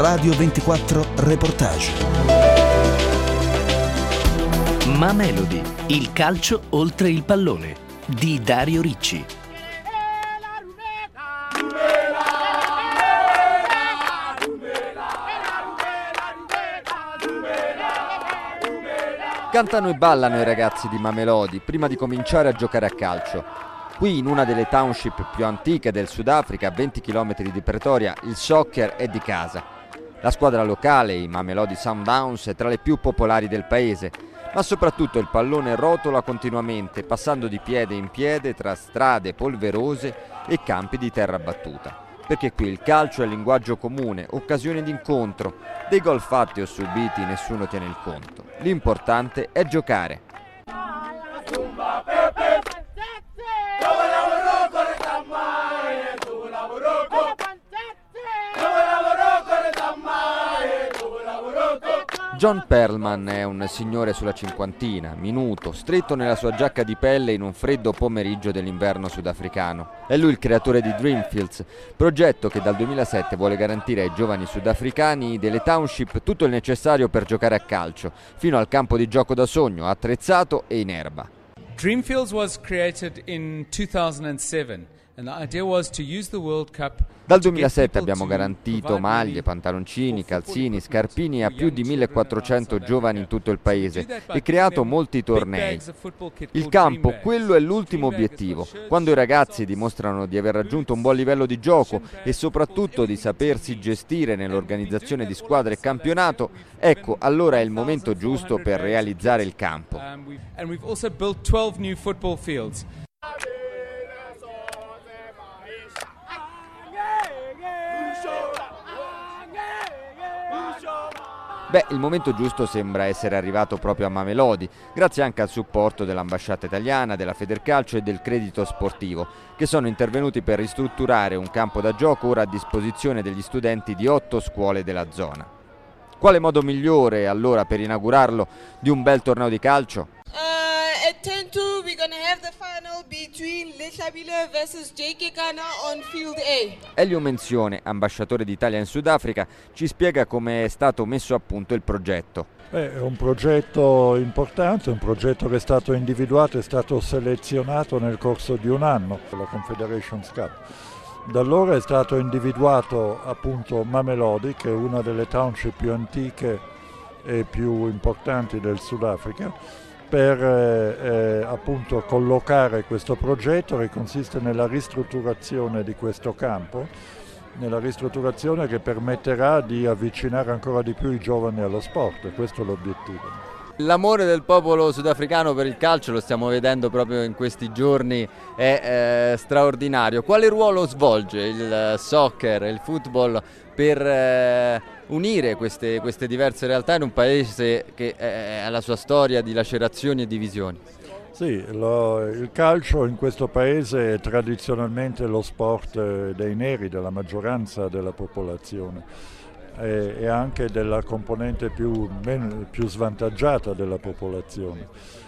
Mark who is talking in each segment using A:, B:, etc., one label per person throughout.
A: Radio 24 Reportage.
B: Mamelodi, il calcio oltre il pallone di Dario Ricci.
C: Cantano e ballano i ragazzi di Mamelodi prima di cominciare a giocare a calcio. Qui, in una delle township più antiche del Sudafrica, a 20 km di Pretoria, il soccer è di casa. La squadra locale, i Mamelodi Sundowns, è tra le più popolari del paese, ma soprattutto il pallone rotola continuamente, passando di piede in piede tra strade polverose e campi di terra battuta. Perché qui il calcio è linguaggio comune, occasione d'incontro. Dei gol fatti o subiti nessuno tiene il conto. L'importante è giocare. John Perlman è un signore sulla cinquantina, minuto, stretto nella sua giacca di pelle in un freddo pomeriggio dell'inverno sudafricano. È lui il creatore di Dreamfields, progetto che dal 2007 vuole garantire ai giovani sudafricani delle township tutto il necessario per giocare a calcio, fino al campo di gioco da sogno, attrezzato e in erba.
D: Dreamfields was created in 2007. And the idea was to use the World Cup.
C: Dal 2007 abbiamo garantito maglie, pantaloncini, calzini, scarpini a più di 1400 giovani in tutto il paese e creato molti tornei. Il campo, quello è l'ultimo obiettivo. Quando i ragazzi dimostrano di aver raggiunto un buon livello di gioco e soprattutto di sapersi gestire nell'organizzazione di squadre e campionato, ecco, allora è il momento giusto per realizzare il campo.
D: And we've also built 12 new football fields.
C: Beh, il momento giusto sembra essere arrivato proprio a Mamelodi, grazie anche al supporto dell'ambasciata italiana, della Federcalcio e del Credito Sportivo, che sono intervenuti per ristrutturare un campo da gioco ora a disposizione degli studenti di 8 scuole della zona. Quale modo migliore allora per inaugurarlo di un bel torneo di calcio?
E: At 10-2 we're going to have the final between Leshabile versus JK Kana on Field A.
C: Elio Menzione, ambasciatore d'Italia in Sudafrica, ci spiega come è stato messo a punto il progetto.
F: È un progetto importante, un progetto che è stato individuato, è stato selezionato nel corso di un anno, la Confederations Cup. Da allora è stato individuato appunto Mamelodi, che è una delle township più antiche e più importanti del Sudafrica, per appunto collocare questo progetto che consiste nella ristrutturazione di questo campo, nella ristrutturazione che permetterà di avvicinare ancora di più i giovani allo sport, e questo è l'obiettivo.
C: L'amore del popolo sudafricano per il calcio, lo stiamo vedendo proprio in questi giorni, è straordinario. Quale ruolo svolge il soccer, il football per unire queste diverse realtà in un paese che ha la sua storia di lacerazioni e divisioni?
F: Sì, il calcio in questo paese è tradizionalmente lo sport dei neri, della maggioranza della popolazione. E anche della componente più svantaggiata della popolazione.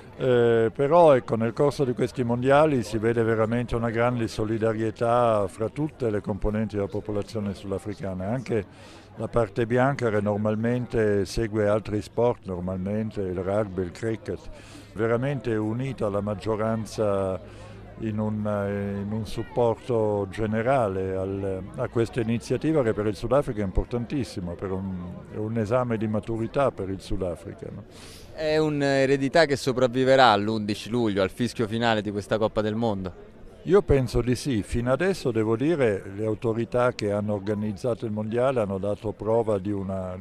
F: Però ecco, nel corso di questi mondiali si vede veramente una grande solidarietà fra tutte le componenti della popolazione sudafricana, anche la parte bianca che normalmente segue altri sport, normalmente il rugby, il cricket, veramente unita alla maggioranza in un supporto generale a questa iniziativa che per il Sudafrica è importantissima, è un esame di maturità per il Sudafrica, no?
C: È un'eredità che sopravviverà all'11 luglio, al fischio finale di questa Coppa del Mondo?
F: Io penso di sì. Fino adesso devo dire le autorità che hanno organizzato il mondiale hanno dato prova di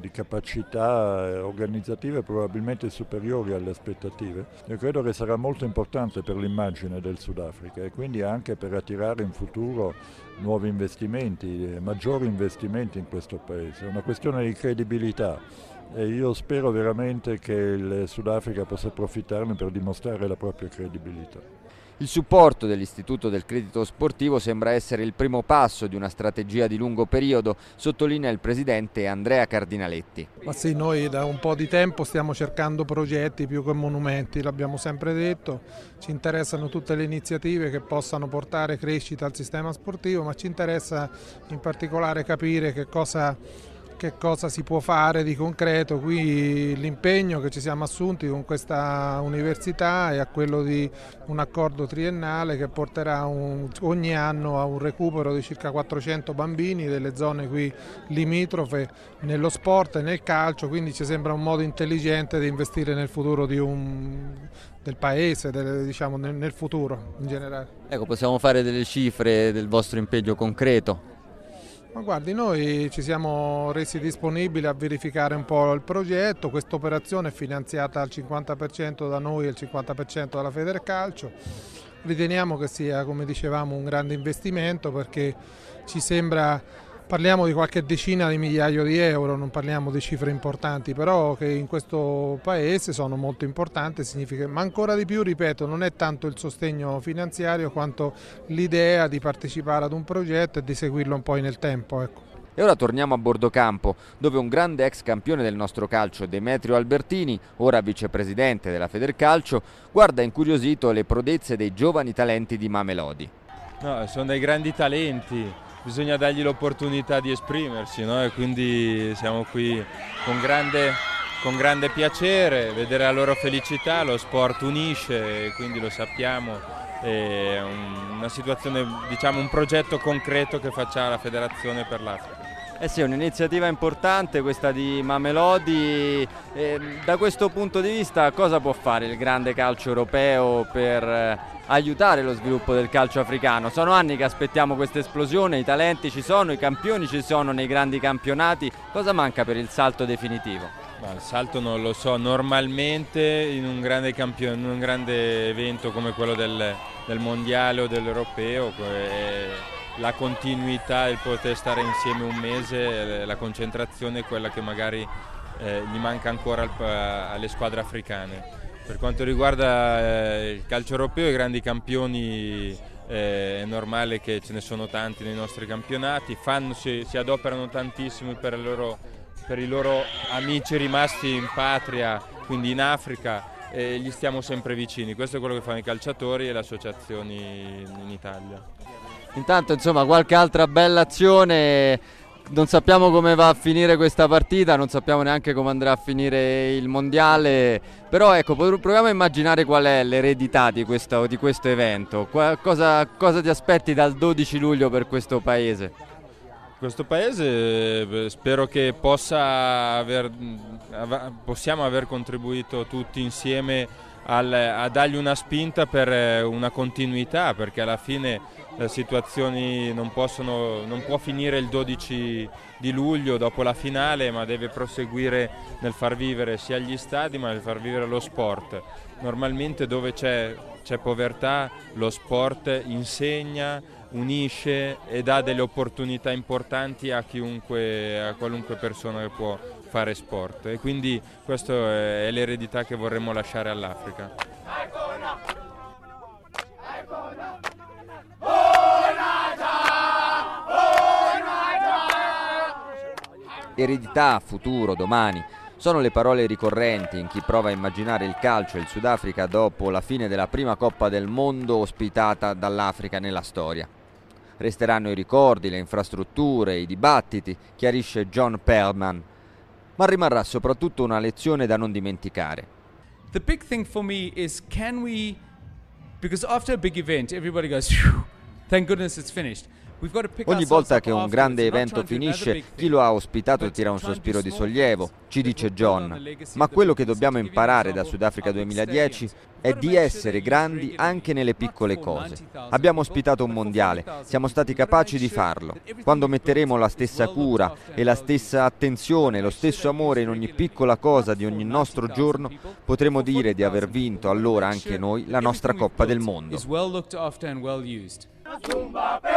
F: capacità organizzative probabilmente superiori alle aspettative. Io credo che sarà molto importante per l'immagine del Sudafrica e quindi anche per attirare in futuro nuovi investimenti, maggiori investimenti in questo paese. È una questione di credibilità e io spero veramente che il Sudafrica possa approfittarne per dimostrare la propria credibilità.
C: Il supporto dell'Istituto del Credito Sportivo sembra essere il primo passo di una strategia di lungo periodo, sottolinea il presidente Andrea Cardinaletti.
G: Ma sì, noi da un po' di tempo stiamo cercando progetti più che monumenti, l'abbiamo sempre detto, ci interessano tutte le iniziative che possano portare crescita al sistema sportivo, ma ci interessa in particolare capire che cosa che cosa si può fare di concreto. Qui l'impegno che ci siamo assunti con questa università è a quello di un accordo triennale che porterà ogni anno a un recupero di circa 400 bambini delle zone qui limitrofe nello sport e nel calcio, quindi ci sembra un modo intelligente di investire nel futuro del paese, diciamo, nel futuro in generale.
C: Ecco, possiamo fare delle cifre del vostro impegno concreto?
G: Ma guardi, noi ci siamo resi disponibili a verificare un po' il progetto. Questa operazione è finanziata al 50% da noi e al 50% dalla Federcalcio. Riteniamo che sia, come dicevamo, un grande investimento perché ci sembra, parliamo di qualche decina di migliaia di euro, non parliamo di cifre importanti, però che in questo paese sono molto importanti, significa, ma ancora di più, ripeto, non è tanto il sostegno finanziario quanto l'idea di partecipare ad un progetto e di seguirlo un po' nel tempo. Ecco.
C: E ora torniamo a Bordocampo, dove un grande ex campione del nostro calcio, Demetrio Albertini, ora vicepresidente della Federcalcio, guarda incuriosito le prodezze dei giovani talenti di Mamelodi.
H: No, sono dei grandi talenti. Bisogna dargli l'opportunità di esprimersi, no? E quindi siamo qui con grande piacere, vedere la loro felicità, lo sport unisce, e quindi lo sappiamo, è una situazione, diciamo, un progetto concreto che faccia la federazione per l'Africa.
C: Eh sì, è un'iniziativa importante questa di Mamelodi. Da questo punto di vista cosa può fare il grande calcio europeo per aiutare lo sviluppo del calcio africano? Sono anni che aspettiamo questa esplosione, i talenti ci sono, i campioni ci sono nei grandi campionati, cosa manca per il salto definitivo?
H: Il salto non lo so, normalmente in un grande evento come quello del mondiale o dell'europeo, la continuità, il poter stare insieme un mese, la concentrazione è quella che magari gli manca ancora alle squadre africane. Per quanto riguarda il calcio europeo, i grandi campioni, è normale che ce ne sono tanti nei nostri campionati, si adoperano tantissimo per i loro amici rimasti in patria, quindi in Africa, e gli stiamo sempre vicini. Questo è quello che fanno i calciatori e le associazioni in Italia.
C: Intanto, insomma, qualche altra bella azione. Non sappiamo come va a finire questa partita, non sappiamo neanche come andrà a finire il mondiale, però ecco, proviamo a immaginare qual è l'eredità di questo evento. Cosa ti aspetti dal 12 luglio per questo paese?
H: Questo paese spero che possiamo aver contribuito tutti insieme a dargli una spinta per una continuità, perché alla fine le situazioni non può finire il 12 di luglio dopo la finale, ma deve proseguire nel far vivere sia gli stadi ma nel far vivere lo sport. Normalmente dove c'è povertà lo sport insegna, unisce e dà delle opportunità importanti a qualunque persona che può fare sport, e quindi questa è l'eredità che vorremmo lasciare all'Africa.
C: Eredità, futuro, domani sono le parole ricorrenti in chi prova a immaginare il calcio e il Sudafrica dopo la fine della prima Coppa del Mondo ospitata dall'Africa nella storia. Resteranno i ricordi, le infrastrutture, i dibattiti, chiarisce John Perlman, ma rimarrà soprattutto una lezione da non dimenticare.
D: The big thing for me is because after a big event everybody goes, thank goodness it's finished.
C: Ogni volta che un grande evento finisce, chi lo ha ospitato tira un sospiro di sollievo, ci dice John. Ma quello che dobbiamo imparare da Sudafrica 2010 è di essere grandi anche nelle piccole cose. Abbiamo ospitato un mondiale, siamo stati capaci di farlo. Quando metteremo la stessa cura e la stessa attenzione, lo stesso amore in ogni piccola cosa di ogni nostro giorno, potremo dire di aver vinto allora anche noi la nostra Coppa del Mondo.